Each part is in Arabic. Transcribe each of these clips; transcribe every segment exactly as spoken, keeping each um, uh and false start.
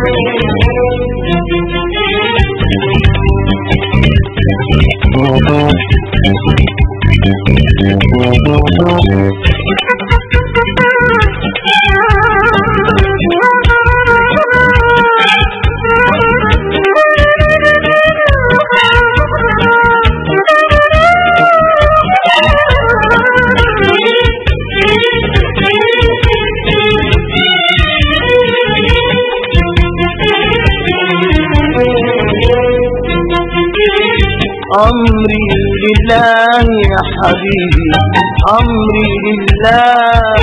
أمري لله يا حبيبي، أمري لله،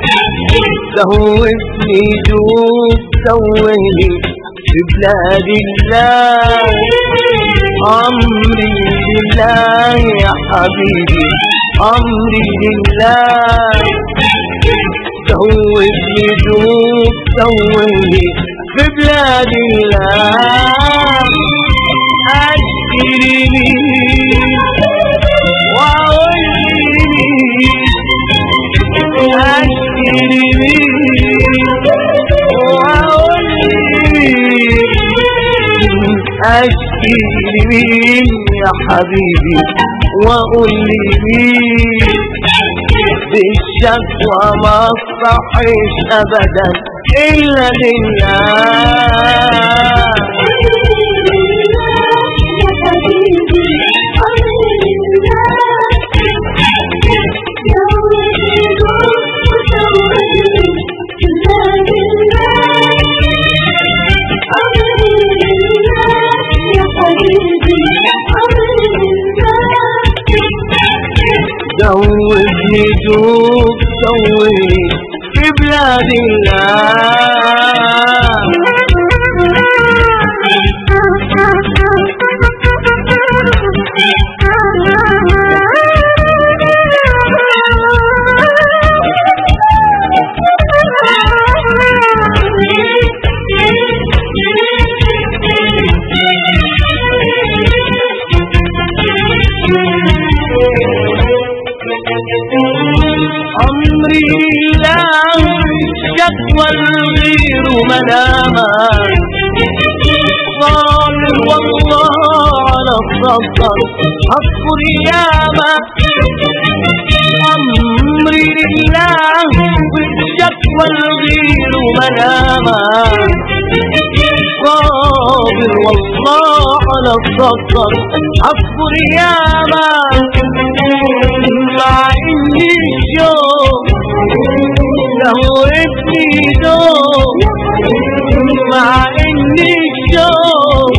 زودني دوب زوهني في بلاد الله. أمري لله يا حبيبي، أمري لله، زودني دوب زوهني في بلاد الله. أشكرني وأولني، أشكرني وأولني، أشكرني يا حبيبي وأولني. بالشكوى ما صحيش أبدا إلا لله. زودني دوب زودني في بلاد الله. أمري لله، الشكوى الغير ملاما، ظالم والله على الصبر أصبر ياما. أمري لله، الشكوى الغير ملاما، صابر والله على الصبر أصبر ياما. مع إني الشوق زودني دوب، مع إني الشوق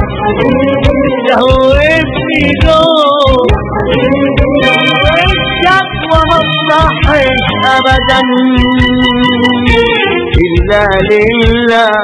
زودني دوب. الشكوى ما تصحش أبدا إلا لله.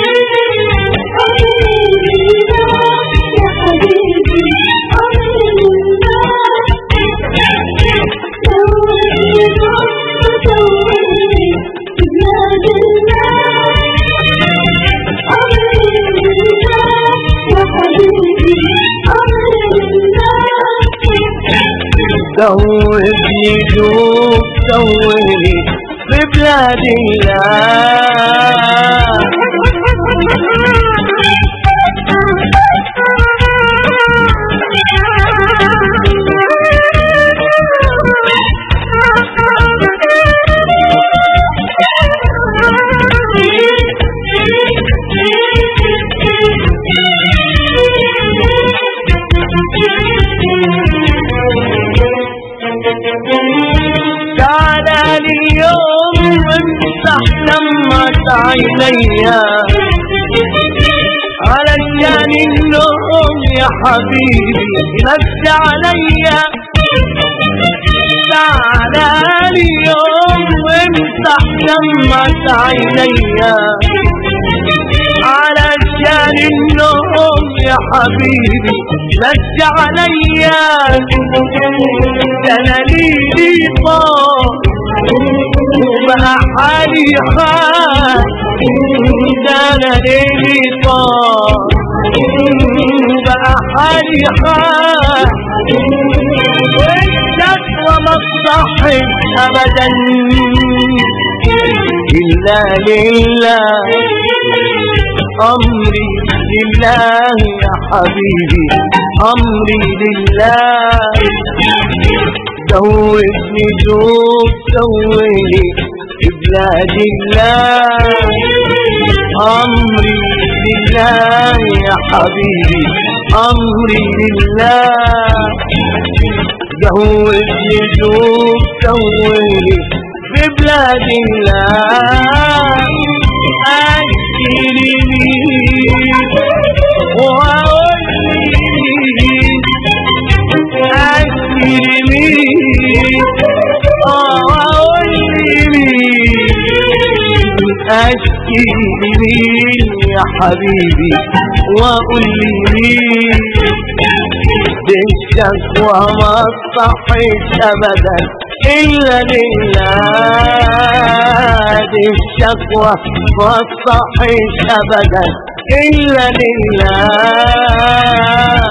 زودني دوب زودني في بلاد الله. تعالى لي اليوم وامسح دمعة عينيا، علشان النوم يا حبيبي نفس عليا. تعالى لي اليوم وامسح دمعة عينيا، علشان النوم يا حبيبي نفس عليا. ده انا ليلي طار وبقى حالي خان، ده انا ليلي طار وبقى حالي خان. والشكوى ما تصحش ابدا إلا لله. أمري لله يا حبيبي أمري لله زودني زود زودني في بلاد الله أمري لله يا حبيبي أمري لله زودني زود زودني في بلاد الله أجري مين وأقول مين أجري مين وأقول مين أجري مين يا حبيبي وأقول مين بالشكوى ما تصحيش أبدا إلا لله الشكوى ما تصحيش أبدا إلا لله